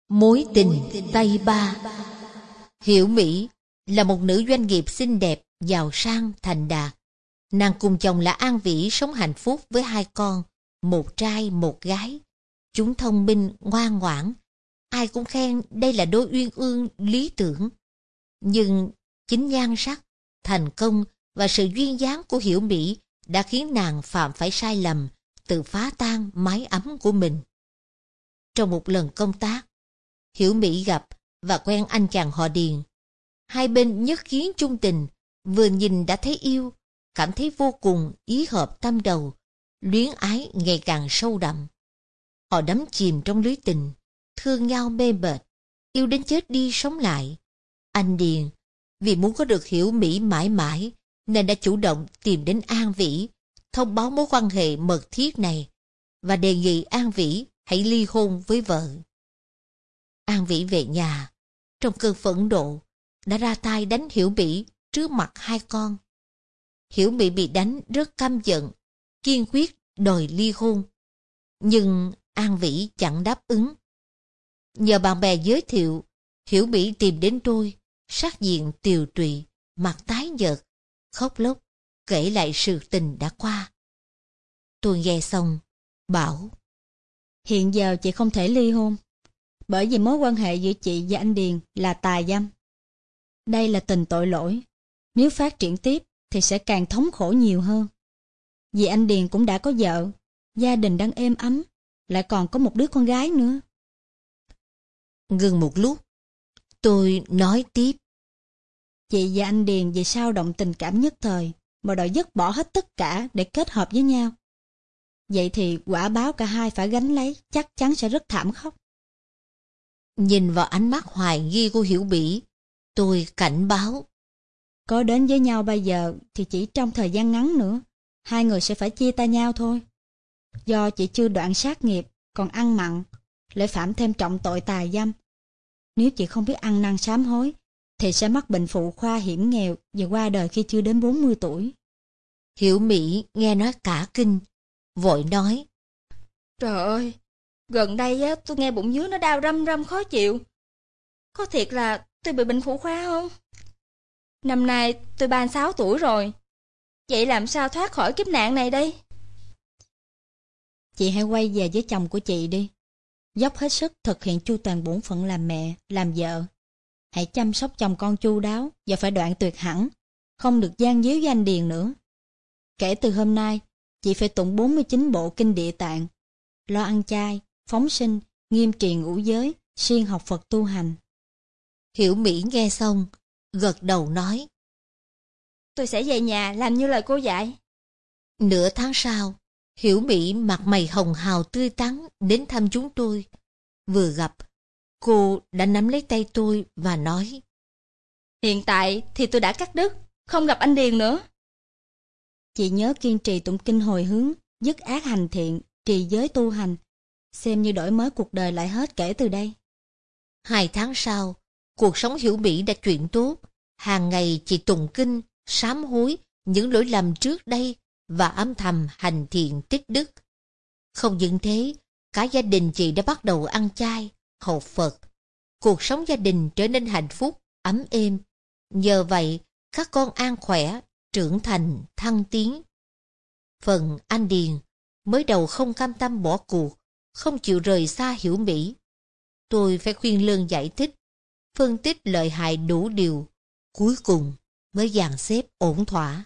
Mối tình Tây Ba. Hiểu Mỹ là một nữ doanh nghiệp xinh đẹp, giàu sang, thành đạt. Nàng cùng chồng là An Vĩ sống hạnh phúc với 2 con, một trai một gái. Chúng thông minh, ngoan ngoãn. Ai cũng khen đây là đôi uyên ương lý tưởng. Nhưng chính nhan sắc, thành công và sự duyên dáng của Hiểu Mỹ đã khiến nàng phạm phải sai lầm, tự phá tan mái ấm của mình. Trong một lần công tác, Hiểu Mỹ gặp và quen anh chàng họ Điền. Hai bên nhất kiến chung tình, vừa nhìn đã thấy yêu, cảm thấy vô cùng ý hợp tâm đầu, luyến ái ngày càng sâu đậm. Họ đắm chìm trong lưới tình, thương nhau mê mệt, yêu đến chết đi sống lại. Anh Điền vì muốn có được Hiểu Mỹ mãi mãi nên đã chủ động tìm đến An Vĩ, thông báo mối quan hệ mật thiết này và đề nghị An Vĩ hãy ly hôn với vợ. An Vĩ về nhà, trong cơn phẫn nộ, đã ra tay đánh Hiểu Mỹ trước mặt 2 con. Hiểu Mỹ bị đánh rất căm giận, kiên quyết đòi ly hôn. Nhưng An Vĩ chẳng đáp ứng. Nhờ bạn bè giới thiệu, Hiểu Mỹ tìm đến tôi, sắc diện tiều tụy, mặt tái nhợt, khóc lóc, kể lại sự tình đã qua. Tôi nghe xong, bảo: Hiện giờ chị không thể ly hôn, bởi vì mối quan hệ giữa chị và anh Điền là tà dâm. Đây là tình tội lỗi, nếu phát triển tiếp thì sẽ càng thống khổ nhiều hơn. Vì anh Điền cũng đã có vợ, gia đình đang êm ấm, lại còn có một đứa con gái nữa. Ngừng một lúc, tôi nói tiếp: Chị và anh Điền vì sao động tình cảm nhất thời mà đòi dứt bỏ hết tất cả để kết hợp với nhau. Vậy thì quả báo cả hai phải gánh lấy chắc chắn sẽ rất thảm khốc. Nhìn vào ánh mắt hoài nghi của Hiểu Mỹ, tôi cảnh báo: Có đến với nhau bây giờ thì chỉ trong thời gian ngắn nữa, hai người sẽ phải chia tay nhau thôi. Do chị chưa đoạn sát nghiệp, còn ăn mặn, lại phạm thêm trọng tội tà dâm. Nếu chị không biết ăn năn sám hối, thì sẽ mắc bệnh phụ khoa hiểm nghèo và qua đời khi chưa đến 40 tuổi. Hiểu Mỹ nghe nói cả kinh, vội nói: Trời ơi, gần đây á, tôi nghe bụng dưới nó đau răm răm khó chịu. Có thiệt là tôi bị bệnh phụ khoa không? Năm nay tôi 36 tuổi rồi. Vậy làm sao thoát khỏi kiếp nạn này đây? Chị hãy quay về với chồng của chị đi. Dốc hết sức thực hiện chu toàn bổn phận làm mẹ, làm vợ. Hãy chăm sóc chồng con chu đáo và phải đoạn tuyệt hẳn, không được gian díu với anh Điền nữa. Kể từ hôm nay, chị phải tụng 49 bộ kinh Địa Tạng, lo ăn chay, phóng sinh, nghiêm trì ngũ giới, siêng học Phật tu hành. Hiểu Mỹ nghe xong, gật đầu nói: Tôi sẽ về nhà làm như lời cô dạy. Nửa tháng sau, Hiểu Mỹ mặt mày hồng hào tươi tắn đến thăm chúng tôi. Vừa gặp, cô đã nắm lấy tay tôi và nói: Hiện tại thì tôi đã cắt đứt, không gặp anh Điền nữa. Chị nhớ kiên trì tụng kinh hồi hướng, dứt ác hành thiện, trì giới tu hành, xem như đổi mới cuộc đời lại hết kể từ đây. 2 tháng sau, cuộc sống Hiểu Mỹ đã chuyển tốt. Hàng ngày chị tụng kinh, sám hối những lỗi lầm trước đây và âm thầm hành thiện tích đức. Không những thế, cả gia đình chị đã bắt đầu ăn chay, học Phật. Cuộc sống gia đình trở nên hạnh phúc, ấm êm. Nhờ vậy, các con an khỏe, trưởng thành, thăng tiến. Phần anh Điền, mới đầu không cam tâm bỏ cuộc, không chịu rời xa Hiểu Mỹ. Tôi phải khuyên lơn giải thích, phân tích lợi hại đủ điều, cuối cùng mới dàn xếp ổn thỏa.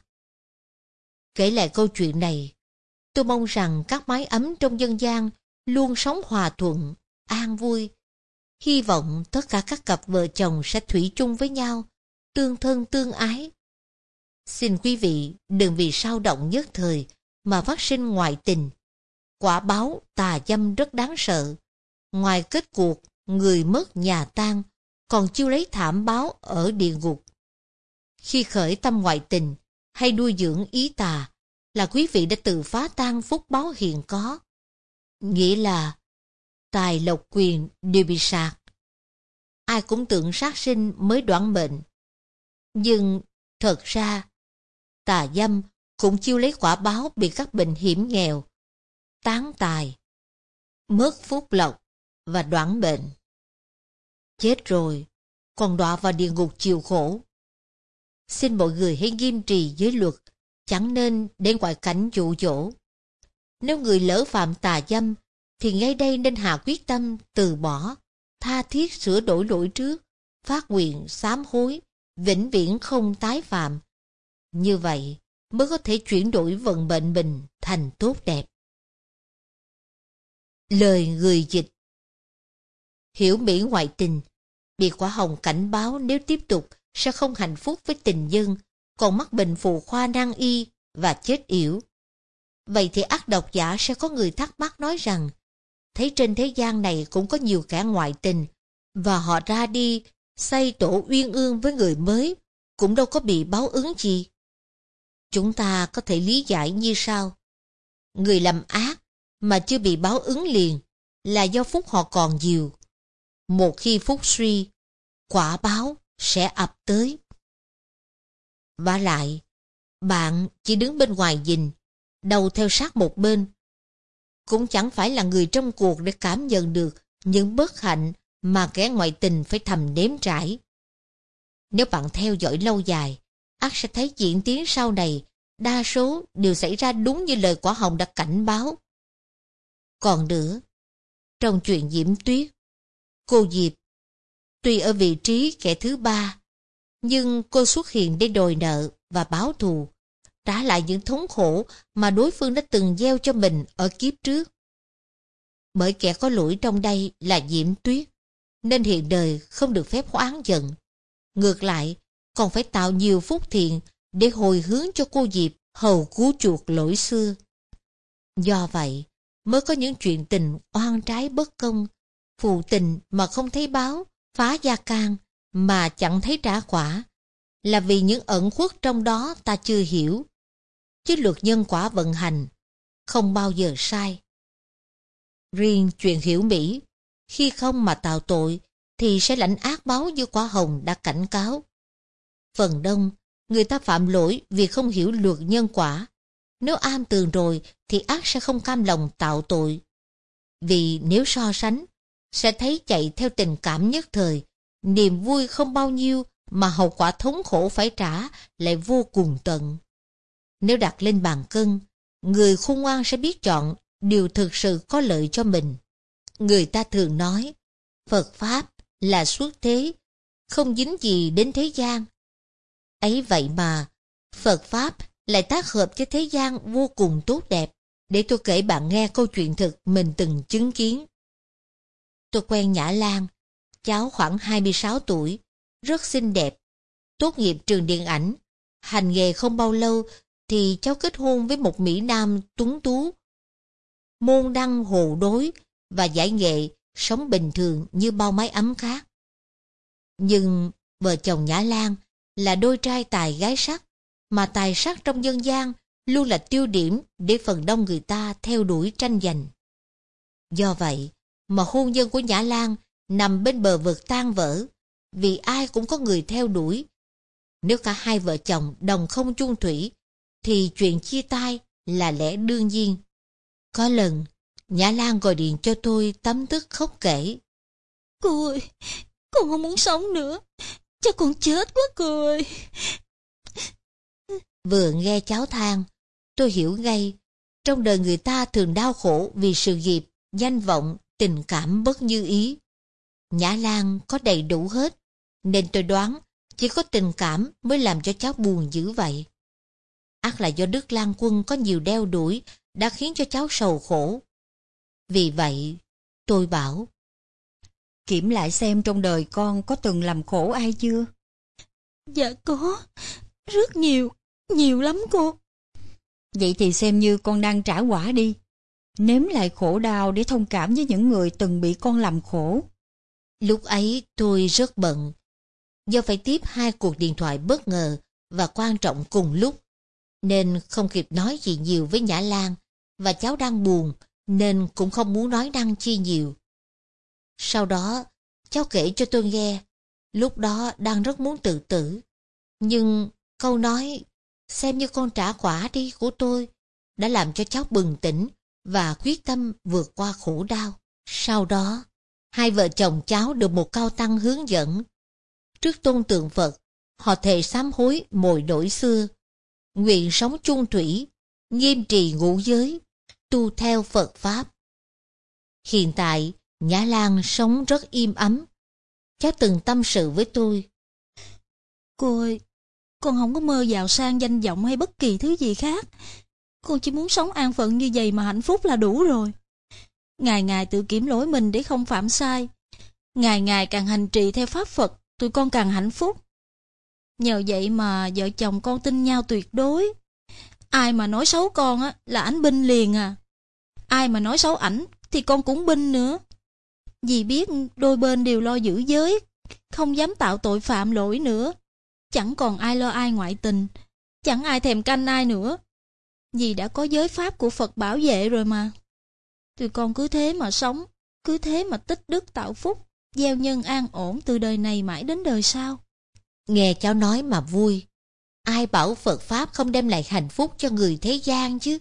Kể lại câu chuyện này, tôi mong rằng các mái ấm trong dân gian luôn sống hòa thuận, an vui. Hy vọng tất cả các cặp vợ chồng sẽ thủy chung với nhau, tương thân tương ái. Xin quý vị đừng vì sao động nhất thời mà phát sinh ngoại tình. Quả báo tà dâm rất đáng sợ. Ngoài kết cuộc người mất nhà tan, còn chiêu lấy thảm báo ở địa ngục. Khi khởi tâm ngoại tình hay nuôi dưỡng ý tà, là quý vị đã tự phá tan phúc báo hiện có. Nghĩa là tài lộc quyền đều bị sạc. Ai cũng tưởng sát sinh mới đoản mệnh. Nhưng thật ra, tà dâm cũng chiêu lấy quả báo bị các bệnh hiểm nghèo, tán tài, mất phúc lộc và đoản mệnh. Chết rồi, còn đọa vào địa ngục chịu khổ. Xin mọi người hãy nghiêm trì giới luật, chẳng nên để ngoại cảnh dụ dỗ. Nếu người lỡ phạm tà dâm, thì ngay đây nên hạ quyết tâm từ bỏ, tha thiết sửa đổi lỗi trước, phát nguyện sám hối, vĩnh viễn không tái phạm. Như vậy mới có thể chuyển đổi vận mệnh mình thành tốt đẹp. Lời người dịch. Hiểu Mỹ ngoại tình, bị quả hồng cảnh báo nếu tiếp tục sẽ không hạnh phúc với tình nhân, còn mắc bệnh phụ khoa nan y và chết yểu. Vậy thì ắt độc giả sẽ có người thắc mắc nói rằng, thấy trên thế gian này cũng có nhiều kẻ ngoại tình, và họ ra đi xây tổ uyên ương với người mới, cũng đâu có bị báo ứng gì. Chúng ta có thể lý giải như sau. Người làm ác mà chưa bị báo ứng liền là do phúc họ còn nhiều. Một khi phúc suy, quả báo sẽ ập tới. Vả lại, bạn chỉ đứng bên ngoài nhìn, đầu theo sát một bên, cũng chẳng phải là người trong cuộc để cảm nhận được những bất hạnh mà kẻ ngoại tình phải thầm nếm trải. Nếu bạn theo dõi lâu dài, ắt sẽ thấy diễn tiến sau này đa số đều xảy ra đúng như lời quả hồng đã cảnh báo. Còn nữa, trong chuyện Diễm Tuyết, cô Diệp tuy ở vị trí kẻ thứ ba, nhưng cô xuất hiện để đòi nợ và báo thù, trả lại những thống khổ mà đối phương đã từng gieo cho mình ở kiếp trước. Bởi kẻ có lỗi trong đây là Diễm Tuyết, nên hiện đời không được phép oán giận. Ngược lại, còn phải tạo nhiều phúc thiện để hồi hướng cho cô Diệp hầu cứu chuộc lỗi xưa. Do vậy, mới có những chuyện tình oan trái bất công, phụ tình mà không thấy báo, phá gia can mà chẳng thấy trả quả, là vì những ẩn khuất trong đó ta chưa hiểu. Chứ luật nhân quả vận hành không bao giờ sai. Riêng chuyện Hiểu Mỹ, khi không mà tạo tội thì sẽ lãnh ác báo như quả hồng đã cảnh cáo. Phần đông, người ta phạm lỗi vì không hiểu luật nhân quả. Nếu am tường rồi thì ác sẽ không cam lòng tạo tội. Vì nếu so sánh, sẽ thấy chạy theo tình cảm nhất thời, niềm vui không bao nhiêu mà hậu quả thống khổ phải trả lại vô cùng tận. Nếu đặt lên bàn cân, người khôn ngoan sẽ biết chọn điều thực sự có lợi cho mình. Người ta thường nói, Phật Pháp là xuất thế, không dính gì đến thế gian. Ấy vậy mà, Phật Pháp lại tác hợp với thế gian vô cùng tốt đẹp. Để tôi kể bạn nghe câu chuyện thực mình từng chứng kiến. Tôi quen Nhã Lan, cháu khoảng 26 tuổi, rất xinh đẹp, tốt nghiệp trường điện ảnh. Hành nghề không bao lâu thì cháu kết hôn với một Mỹ Nam tuấn tú, môn đăng hộ đối và giải nghệ, sống bình thường như bao mái ấm khác. Nhưng vợ chồng Nhã Lan là đôi trai tài gái sắc, mà tài sắc trong dân gian luôn là tiêu điểm để phần đông người ta theo đuổi tranh giành. Do vậy mà hôn nhân của Nhã Lan nằm bên bờ vực tan vỡ, vì ai cũng có người theo đuổi. Nếu cả hai vợ chồng đồng không chung thủy, thì chuyện chia tay là lẽ đương nhiên. Có lần, Nhã Lan gọi điện cho tôi tấm tức khóc kể. Cô ơi, con không muốn sống nữa, chắc con chết quá cô ơi. Vừa nghe cháu than, tôi hiểu ngay, trong đời người ta thường đau khổ vì sự nghiệp, danh vọng, tình cảm bất như ý. Nhã Lan có đầy đủ hết, nên tôi đoán chỉ có tình cảm mới làm cho cháu buồn dữ vậy. Ắt là do Đức Lan Quân có nhiều đeo đuổi đã khiến cho cháu sầu khổ. Vì vậy, tôi bảo, kiểm lại xem trong đời con có từng làm khổ ai chưa? Dạ có, rất nhiều, nhiều lắm cô. Vậy thì xem như con đang trả quả đi. Nếm lại khổ đau để thông cảm với những người từng bị con làm khổ. Lúc ấy tôi rất bận, do phải tiếp 2 cuộc điện thoại bất ngờ và quan trọng cùng lúc, nên không kịp nói gì nhiều với Nhã Lan, và cháu đang buồn nên cũng không muốn nói năng chi nhiều. Sau đó, cháu kể cho tôi nghe, lúc đó đang rất muốn tự tử, nhưng câu nói xem như con trả quả đi của tôi đã làm cho cháu bừng tỉnh và quyết tâm vượt qua khổ đau. Sau đó, Hai vợ chồng cháu được một cao tăng hướng dẫn. Trước tôn tượng Phật, họ thề sám hối mọi lỗi xưa, nguyện sống chung thủy, nghiêm trì ngũ giới, tu theo Phật Pháp. Hiện tại, Nhã Lan sống rất im ấm. Cháu từng tâm sự với tôi. Cô ơi, con không có mơ giàu sang danh vọng hay bất kỳ thứ gì khác. Con chỉ muốn sống an phận như vậy mà hạnh phúc là đủ rồi. Ngày ngày tự kiểm lỗi mình để không phạm sai. Ngày ngày càng hành trì theo pháp Phật, tụi con càng hạnh phúc. Nhờ vậy mà vợ chồng con tin nhau tuyệt đối. Ai mà nói xấu con á là ảnh binh liền à. Ai mà nói xấu ảnh thì con cũng binh nữa. Vì biết đôi bên đều lo giữ giới, không dám tạo tội phạm lỗi nữa. Chẳng còn ai lo ai ngoại tình, chẳng ai thèm canh ai nữa. Vì đã có giới pháp của Phật bảo vệ rồi mà. Tụi con cứ thế mà sống, cứ thế mà tích đức tạo phúc, gieo nhân an ổn từ đời này mãi đến đời sau. Nghe cháu nói mà vui. Ai bảo Phật Pháp không đem lại hạnh phúc cho người thế gian chứ?